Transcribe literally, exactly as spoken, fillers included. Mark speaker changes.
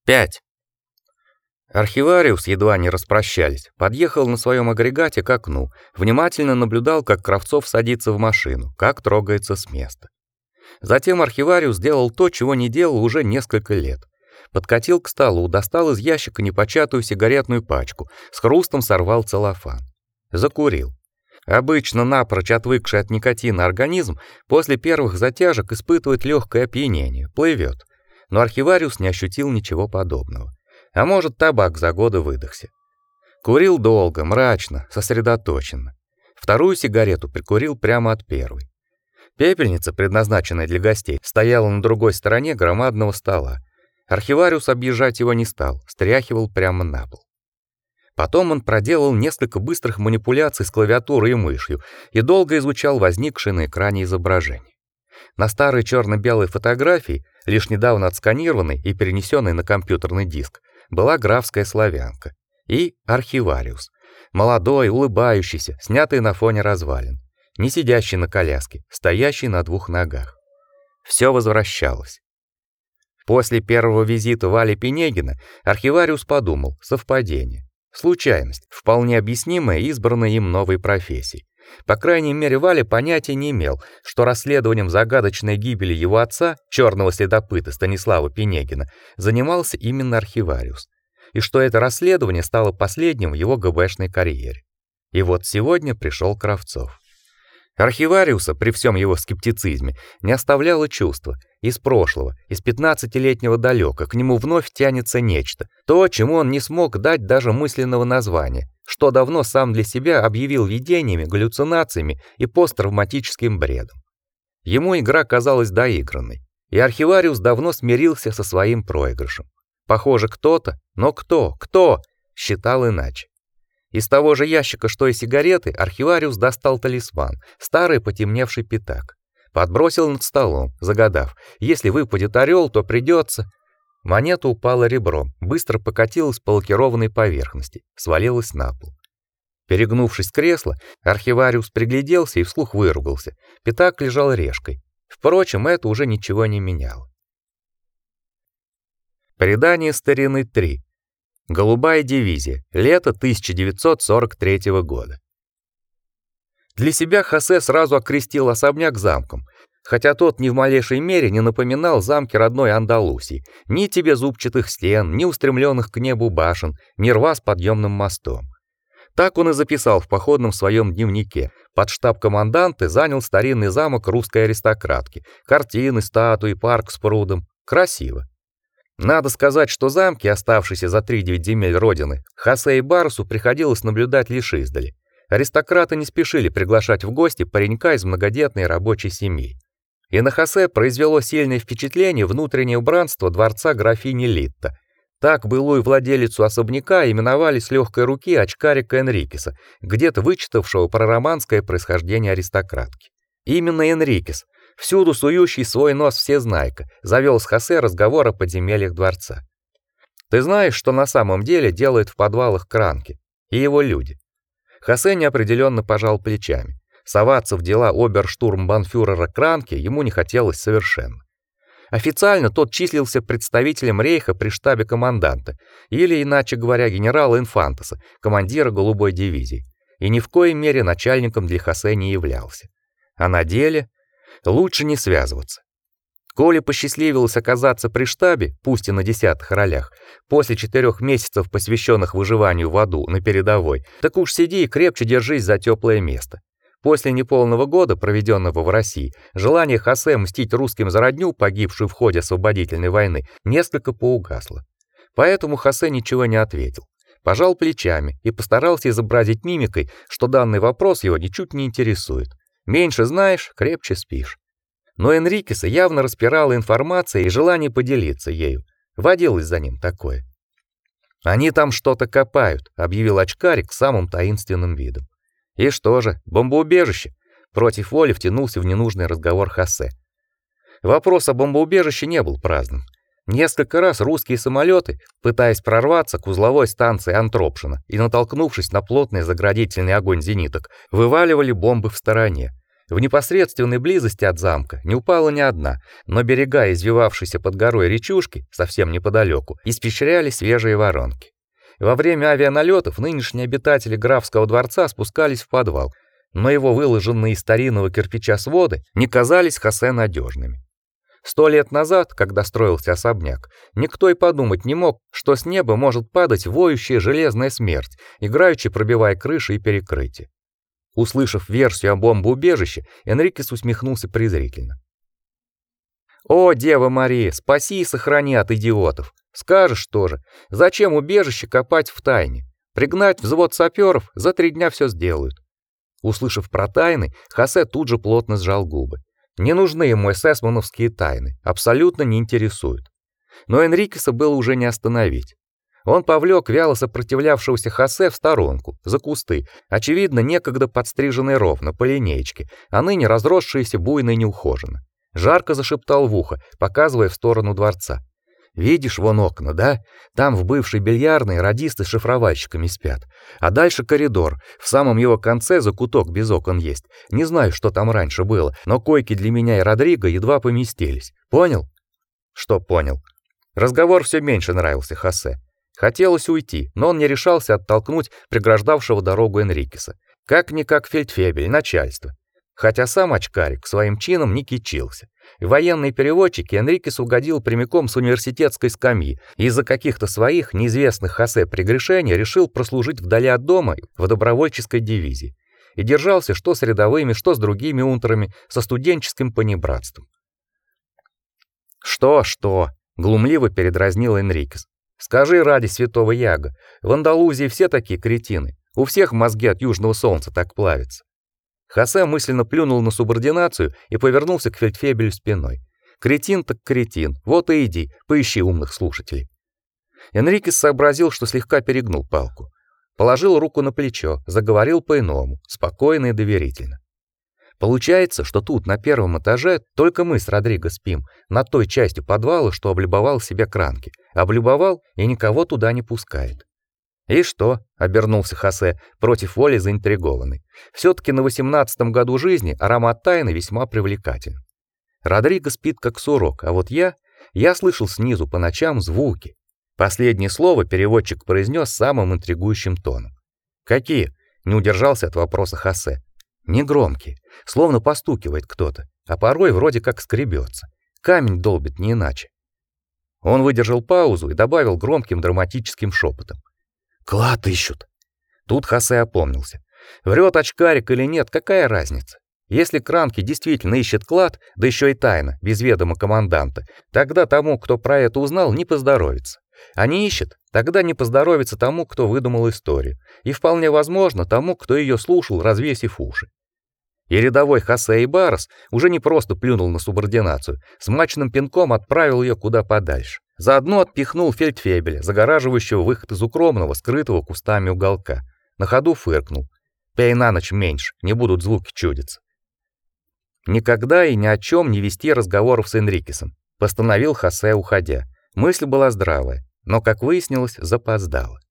Speaker 1: пять. Архивариус, едва не распрощались, подъехал на своем агрегате к окну, внимательно наблюдал, как Кравцов садится в машину, как трогается с места. Затем архивариус сделал то, чего не делал уже несколько лет. Подкатил к столу, достал из ящика непочатую сигаретную пачку, с хрустом сорвал целлофан. Закурил. Обычно напрочь отвыкший от никотина организм после первых затяжек испытывает легкое опьянение, плывет. Но архивариус не ощутил ничего подобного. А может, табак за годы выдохся. Курил долго, мрачно, сосредоточенно. Вторую сигарету прикурил прямо от первой. Пепельница, предназначенная для гостей, стояла на другой стороне громадного стола. Архивариус объезжать его не стал, стряхивал прямо на пол. Потом он проделал несколько быстрых манипуляций с клавиатурой и мышью и долго изучал возникшее на экране изображение. На старой черно-белой фотографии, лишь недавно отсканированной и перенесенной на компьютерный диск, была графская славянка и архивариус, молодой, улыбающийся, снятый на фоне развалин, не сидящий на коляске, стоящий на двух ногах. Все возвращалось. После первого визита Вали Пинегина архивариус подумал: совпадение, случайность, вполне объяснимая избранной им новой профессией. По крайней мере, Валя понятия не имел, что расследованием загадочной гибели его отца, черного следопыта Станислава Пинегина, занимался именно архивариус, и что это расследование стало последним в его ГБшной карьере. И вот сегодня пришел Кравцов. Архивариуса, при всем его скептицизме, не оставляло чувство: из прошлого, из пятнадцатилетнего далека к нему вновь тянется нечто, то, чему он не смог дать даже мысленного названия, что давно сам для себя объявил видениями, галлюцинациями и посттравматическим бредом. Ему игра казалась доигранной, и архивариус давно смирился со своим проигрышем. Похоже, кто-то, но кто, кто считал иначе. Из того же ящика, что и сигареты, архивариус достал талисман, старый потемневший пятак. Подбросил над столом, загадав: если выпадет орел, то придется. Монета упала ребром, быстро покатилась по лакированной поверхности, свалилась на пол. Перегнувшись с кресла, архивариус пригляделся и вслух выругался. Пятак лежал решкой. Впрочем, это уже ничего не меняло. Предание старины три. Голубая дивизия. Лето тысяча девятьсот сорок третьего года. Для себя Хосе сразу окрестил особняк замком, хотя тот ни в малейшей мере не напоминал замки родной Андалусии. Ни тебе зубчатых стен, ни устремленных к небу башен, ни рва с подъемным мостом. Так он и записал в походном своем дневнике. Под штаб команданты занял старинный замок русской аристократки. Картины, статуи, парк с прудом. Красиво. Надо сказать, что замки, оставшиеся за тридевять земель родины, Хосе и Барсу приходилось наблюдать лишь издали. Аристократы не спешили приглашать в гости паренька из многодетной рабочей семьи. И на Хосе произвело сильное впечатление внутреннее убранство дворца графини Литта. Так былую владелицу особняка именовали с легкой руки очкарика Энрикеса, где-то вычитавшего про романское происхождение аристократки. Именно Энрикес, всюду сующий свой нос всезнайка, завел с Хосе разговор о подземельях дворца. Ты знаешь, что на самом деле делает в подвалах Кранке и его люди? Хосе неопределенно пожал плечами. Соваться в дела оберштурмбанфюрера Кранке ему не хотелось совершенно. Официально тот числился представителем рейха при штабе команданта, или, иначе говоря, генерала Инфантеса, командира голубой дивизии, и ни в коей мере начальником для Хосе не являлся. А на деле лучше не связываться. Коли посчастливилось оказаться при штабе, пусть и на десятых ролях, после четырех месяцев, посвященных выживанию в аду на передовой, так уж сиди и крепче держись за теплое место. После неполного года, проведенного в России, желание Хосе мстить русским за родню, погибшую в ходе освободительной войны, несколько поугасло. Поэтому Хосе ничего не ответил. Пожал плечами и постарался изобразить мимикой, что данный вопрос его ничуть не интересует. Меньше знаешь, крепче спишь. Но Энрикеса явно распирала информация и желание поделиться ею. Водилось за ним такое. «Они там что-то копают», — объявил очкарик самым таинственным видом. «И что же, бомбоубежище?» Против воли втянулся в ненужный разговор Хосе. Вопрос о бомбоубежище не был праздным. Несколько раз русские самолеты, пытаясь прорваться к узловой станции Антропшина и натолкнувшись на плотный заградительный огонь зениток, вываливали бомбы в стороне. В непосредственной близости от замка не упала ни одна, но берега извивавшейся под горой речушки, совсем неподалеку, испещряли свежие воронки. Во время авианалетов нынешние обитатели графского дворца спускались в подвал, но его выложенные из старинного кирпича своды не казались Хосе надежными. Сто лет назад, когда строился особняк, никто и подумать не мог, что с неба может падать воющая железная смерть, играючи пробивая крыши и перекрытия. Услышав версию о бомбоубежище, Энрикес усмехнулся презрительно. «О, Дева Мария, спаси и сохрани от идиотов! Скажешь тоже, зачем убежище копать в тайне? Пригнать взвод саперов, за три дня все сделают». Услышав про тайны, Хосе тут же плотно сжал губы. Не нужны ему эсэсмановские тайны, абсолютно не интересуют. Но Энрикеса было уже не остановить. Он повлек вяло сопротивлявшегося Хосе в сторонку, за кусты, очевидно, некогда подстриженные ровно по линеечке, а ныне разросшиеся буйно и неухоженно. Жарко зашептал в ухо, показывая в сторону дворца. «Видишь вон окна, да? Там в бывшей бильярдной радисты с шифровальщиками спят. А дальше коридор. В самом его конце закуток без окон есть. Не знаю, что там раньше было, но койки для меня и Родриго едва поместились. Понял?» Что понял? Разговор все меньше нравился Хосе. Хотелось уйти, но он не решался оттолкнуть преграждавшего дорогу Энрикеса. Как-никак фельдфебель, начальство. Хотя сам очкарик своим чином не кичился. В военные переводчики Энрикес угодил прямиком с университетской скамьи и из-за каких-то своих неизвестных Хосе прегрешений решил прослужить вдали от дома в добровольческой дивизии. И держался что с рядовыми, что с другими унтерами, со студенческим понебратством. «Что, что?» — глумливо передразнил Энрикес. «Скажи ради святого Яга, в Андалузии все такие кретины, у всех мозги от южного солнца так плавятся». Хосе мысленно плюнул на субординацию и повернулся к фельдфебелю спиной. Кретин так кретин, вот и иди, поищи умных слушателей. Энрикес сообразил, что слегка перегнул палку. Положил руку на плечо, заговорил по-иному, спокойно и доверительно. Получается, что тут, на первом этаже, только мы с Родриго спим, над той частью подвала, что облюбовал себе Кранки. Облюбовал и никого туда не пускает. «И что?» — обернулся Хосе, против воли заинтригованный. Все-таки на восемнадцатом году жизни аромат тайны весьма привлекателен. Родриго спит как сурок, а вот я... Я слышал снизу по ночам звуки. Последнее слово переводчик произнес самым интригующим тоном. «Какие?» — не удержался от вопроса Хосе. «Негромкие, словно постукивает кто-то, а порой вроде как скребется. Камень долбит не иначе». Он выдержал паузу и добавил громким драматическим шепотом. «Клад ищут». Тут Хосе опомнился. Врет очкарик или нет, какая разница? Если Кранки действительно ищет клад, да еще и тайно, без ведома команданта, тогда тому, кто про это узнал, не поздоровится. А не ищет, тогда не поздоровится тому, кто выдумал историю. И вполне возможно, тому, кто ее слушал, развесив уши. И рядовой Хосе Ибарос уже не просто плюнул на субординацию, смачным пинком отправил ее куда подальше. Заодно отпихнул фельдфебеля, загораживающего выход из укромного, скрытого кустами уголка. На ходу фыркнул. «Пей на ночь меньше, не будут звуки чудиться». Никогда и ни о чем не вести разговоров с Энрикесом, постановил Хосе, уходя. Мысль была здравая, но, как выяснилось, запоздала.